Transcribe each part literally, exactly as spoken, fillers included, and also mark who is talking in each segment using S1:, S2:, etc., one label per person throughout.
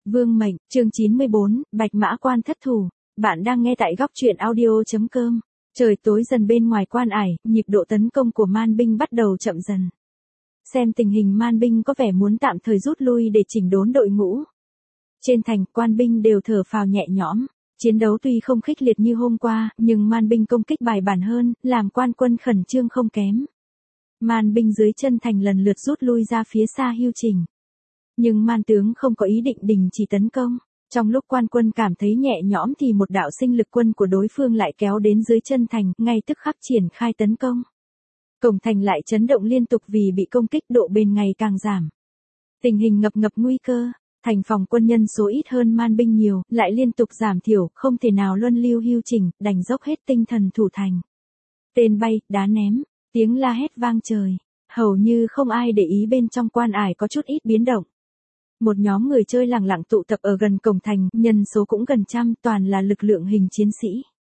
S1: Vương mệnh, chương chín mươi bốn, Bạch Mã Quan thất thủ. Bạn đang nghe tại góc truyện audio.com. Trời tối dần bên ngoài Quan Ải, nhịp độ tấn công của man binh bắt đầu chậm dần. Xem tình hình man binh có vẻ muốn tạm thời rút lui để chỉnh đốn đội ngũ. Trên thành, quan binh đều thở phào nhẹ nhõm. Chiến đấu tuy không khích liệt như hôm qua, nhưng man binh công kích bài bản hơn, làm quan quân khẩn trương không kém. Man binh dưới chân thành lần lượt rút lui ra phía xa hưu trình. Nhưng man tướng không có ý định đình chỉ tấn công. Trong lúc quan quân cảm thấy nhẹ nhõm thì một đạo sinh lực quân của đối phương lại kéo đến dưới chân thành, ngay tức khắc triển khai tấn công. Cổng thành lại chấn động liên tục vì bị công kích, độ bền ngày càng giảm. Tình hình ngập ngập nguy cơ, thành phòng quân nhân số ít hơn man binh nhiều, lại liên tục giảm thiểu, không thể nào luân lưu hưu trình, đành dốc hết tinh thần thủ thành. Tên bay, đá ném, tiếng la hét vang trời, hầu như không ai để ý bên trong Quan Ải có chút ít biến động. Một nhóm người chơi lẳng lặng tụ tập ở gần cổng thành, nhân số cũng gần trăm, toàn là lực lượng hình chiến sĩ.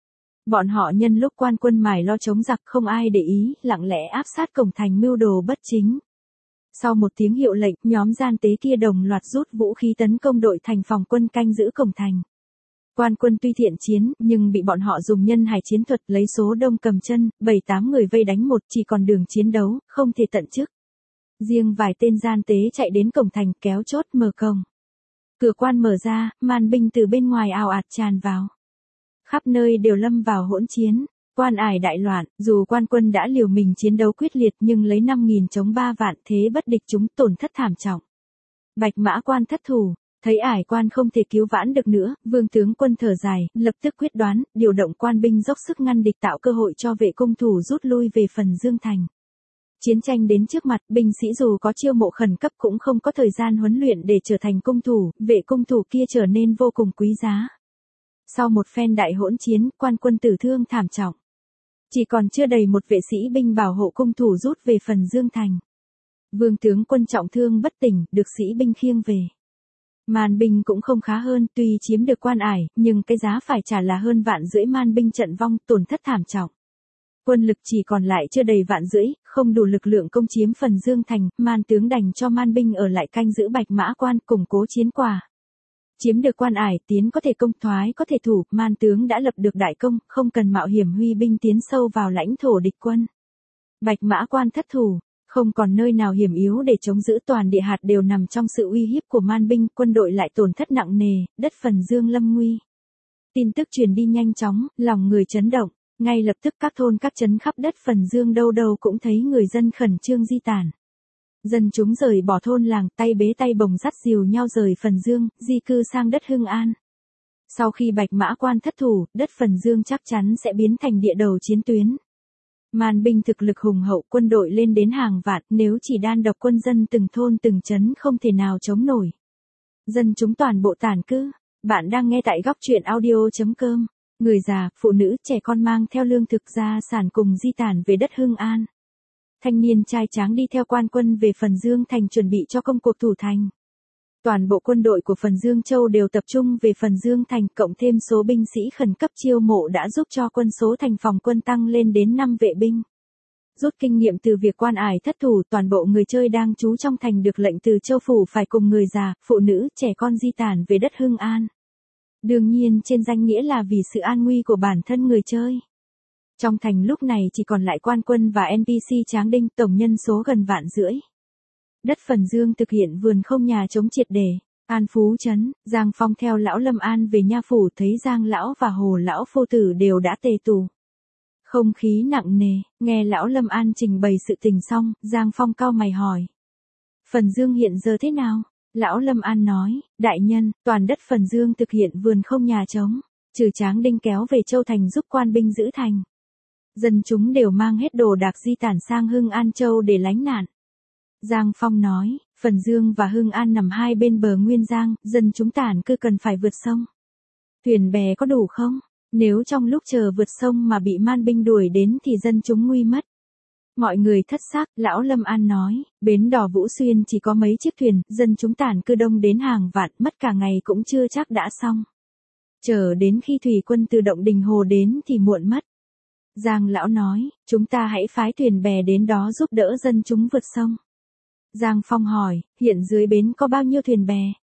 S1: Bọn họ nhân lúc quan quân mải lo chống giặc không ai để ý, lặng lẽ áp sát cổng thành mưu đồ bất chính. Sau một tiếng hiệu lệnh, nhóm gian tế kia đồng loạt rút vũ khí tấn công đội thành phòng quân canh giữ cổng thành. Quan quân tuy thiện chiến, nhưng bị bọn họ dùng nhân hải chiến thuật lấy số đông cầm chân, bảy tám người vây đánh một, chỉ còn đường chiến đấu, không thể tận chức. Riêng vài tên gian tế chạy đến cổng thành kéo chốt mở cổng. Cửa quan mở ra, man binh từ bên ngoài ào ạt tràn vào. Khắp nơi đều lâm vào hỗn chiến, Quan Ải đại loạn, dù quan quân đã liều mình chiến đấu quyết liệt nhưng lấy năm nghìn chống ba vạn thế bất địch chúng, tổn thất thảm trọng. Bạch Mã Quan thất thủ, thấy Ải quan không thể cứu vãn được nữa, vương tướng quân thở dài, lập tức quyết đoán, điều động quan binh dốc sức ngăn địch, tạo cơ hội cho vệ cung thủ rút lui về phần Dương Thành. Chiến tranh đến trước mặt, binh sĩ dù có chiêu mộ khẩn cấp cũng không có thời gian huấn luyện để trở thành cung thủ, vệ cung thủ kia trở nên vô cùng quý giá. Sau một phen đại hỗn chiến, quan quân tử thương thảm trọng. Chỉ còn chưa đầy một vệ sĩ binh bảo hộ cung thủ rút về phần Dương Thành. Vương tướng quân trọng thương bất tỉnh, được sĩ binh khiêng về. Man binh cũng không khá hơn, tuy chiếm được Quan Ải, nhưng cái giá phải trả là hơn vạn rưỡi man binh trận vong, tổn thất thảm trọng. Quân lực chỉ còn lại chưa đầy vạn rưỡi, không đủ lực lượng công chiếm phần Dương Thành, man tướng đành cho man binh ở lại canh giữ Bạch Mã Quan, củng cố chiến quả. Chiếm được Quan Ải, tiến có thể công, thoái có thể thủ, man tướng đã lập được đại công, không cần mạo hiểm huy binh tiến sâu vào lãnh thổ địch quân. Bạch Mã Quan thất thủ, không còn nơi nào hiểm yếu để chống giữ, toàn địa hạt đều nằm trong sự uy hiếp của man binh, quân đội lại tổn thất nặng nề, đất phần Dương lâm nguy. Tin tức truyền đi nhanh chóng, lòng người chấn động. Ngay lập tức các thôn các trấn khắp đất phần Dương đâu đâu cũng thấy người dân khẩn trương di tản. Dân chúng rời bỏ thôn làng, tay bế tay bồng dắt dìu nhau rời phần Dương, di cư sang đất Hưng An. Sau khi Bạch Mã Quan thất thủ, đất phần Dương chắc chắn sẽ biến thành địa đầu chiến tuyến. Man binh thực lực hùng hậu, quân đội lên đến hàng vạn, nếu chỉ đan độc quân dân từng thôn từng trấn không thể nào chống nổi. Dân chúng toàn bộ tản cư. Bạn đang nghe tại góc truyện audio.com. Người già, phụ nữ, trẻ con mang theo lương thực gia sản cùng di tản về đất Hưng An. Thanh niên trai tráng đi theo quan quân về phần Dương Thành chuẩn bị cho công cuộc thủ thành. Toàn bộ quân đội của phần Dương Châu đều tập trung về phần Dương Thành, cộng thêm số binh sĩ khẩn cấp chiêu mộ đã giúp cho quân số thành phòng quân tăng lên đến năm vệ binh. Rút kinh nghiệm từ việc Quan Ải thất thủ, toàn bộ người chơi đang trú trong thành được lệnh từ châu phủ phải cùng người già, phụ nữ, trẻ con di tản về đất Hưng An. Đương nhiên trên danh nghĩa là vì sự an nguy của bản thân người chơi. Trong thành lúc này chỉ còn lại quan quân và en pê xê tráng đinh, tổng nhân số gần vạn rưỡi. Đất phần Dương thực hiện vườn không nhà chống triệt để. An Phú trấn, Giang Phong theo lão Lâm An về nha phủ, thấy Giang lão và Hồ lão phu tử đều đã tề tụ. Không khí nặng nề, nghe lão Lâm An trình bày sự tình xong, Giang Phong cau mày hỏi: Phần Dương hiện giờ thế nào? Lão Lâm An nói: Đại nhân, toàn đất phần Dương thực hiện vườn không nhà trống, trừ tráng đinh kéo về Châu Thành giúp quan binh giữ thành. Dân chúng đều mang hết đồ đạc di tản sang Hưng An Châu để lánh nạn. Giang Phong nói: Phần Dương và Hưng An nằm hai bên bờ Nguyên Giang, dân chúng tản cư cần phải vượt sông. Thuyền bè có đủ không? Nếu trong lúc chờ vượt sông mà bị man binh đuổi đến thì dân chúng nguy mất. Mọi người thất xác, lão Lâm An nói: Bến đò Vũ Xuyên chỉ có mấy chiếc thuyền, dân chúng tản cư đông đến hàng vạn, mất cả ngày cũng chưa chắc đã xong. Chờ đến khi thủy quân từ động Đình Hồ đến thì muộn mất. Giang lão nói: Chúng ta hãy phái thuyền bè đến đó giúp đỡ dân chúng vượt sông. Giang Phong hỏi: Hiện dưới bến có bao nhiêu thuyền bè?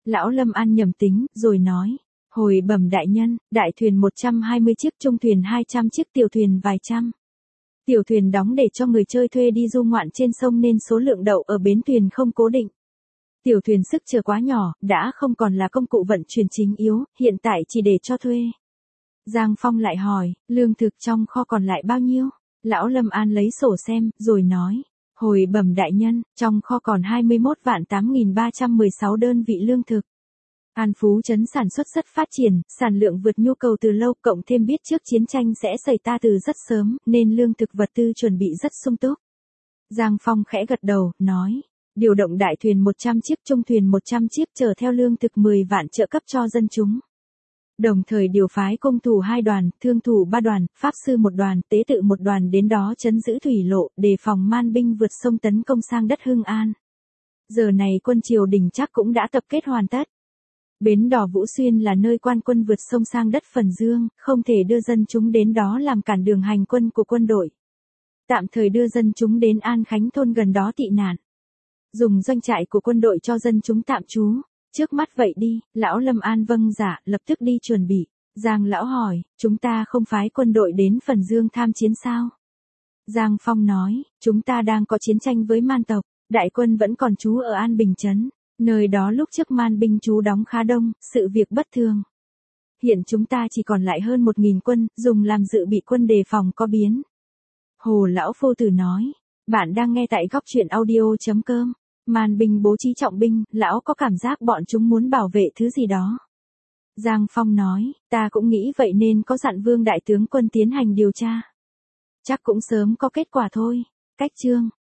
S1: Lão Lâm An nhầm tính, rồi nói. Hồi bẩm đại nhân, đại thuyền một trăm hai mươi chiếc, trung thuyền hai trăm chiếc, tiểu thuyền vài trăm. Tiểu thuyền đóng để cho người chơi thuê đi du ngoạn trên sông nên số lượng đậu ở bến thuyền không cố định. Tiểu thuyền sức chứa quá nhỏ, đã không còn là công cụ vận chuyển chính yếu, hiện tại chỉ để cho thuê. Giang Phong lại hỏi, lương thực trong kho còn lại bao nhiêu? Lão Lâm An lấy sổ xem, rồi nói. Hồi bẩm đại nhân, trong kho còn hai mươi mốt vạn tám nghìn ba trăm mười sáu đơn vị lương thực. An Phú trấn sản xuất rất phát triển, sản lượng vượt nhu cầu từ lâu, cộng thêm biết trước chiến tranh sẽ xảy ra từ rất sớm, nên lương thực vật tư chuẩn bị rất sung túc. Giang Phong khẽ gật đầu, nói. Điều động đại thuyền một trăm chiếc, trung thuyền một trăm chiếc, chở theo lương thực mười vạn trợ cấp cho dân chúng. Đồng thời điều phái công thủ hai đoàn, thương thủ ba đoàn, pháp sư một đoàn, tế tự một đoàn đến đó trấn giữ thủy lộ, đề phòng man binh vượt sông tấn công sang đất Hưng An. Giờ này quân triều đình chắc cũng đã tập kết hoàn tất. Bến đò Vũ Xuyên là nơi quan quân vượt sông sang đất Phần Dương, không thể đưa dân chúng đến đó làm cản đường hành quân của quân đội. Tạm thời đưa dân chúng đến An Khánh thôn gần đó tị nạn. Dùng doanh trại của quân đội cho dân chúng tạm trú. Trước mắt vậy đi, lão Lâm An vâng dạ, lập tức đi chuẩn bị. Giang lão hỏi, chúng ta không phái quân đội đến Phần Dương tham chiến sao? Giang Phong nói, chúng ta đang có chiến tranh với man tộc, đại quân vẫn còn trú ở An Bình Trấn. Nơi đó lúc trước man binh trú đóng khá đông, sự việc bất thường. Hiện chúng ta chỉ còn lại hơn một nghìn quân, dùng làm dự bị quân đề phòng có biến. Hồ lão phu tử nói, bạn đang nghe tại góc truyện audio.com. Man binh bố trí trọng binh, lão có cảm giác bọn chúng muốn bảo vệ thứ gì đó. Giang Phong nói, ta cũng nghĩ vậy nên có dặn Vương đại tướng quân tiến hành điều tra. Chắc cũng sớm có kết quả thôi. Cách chương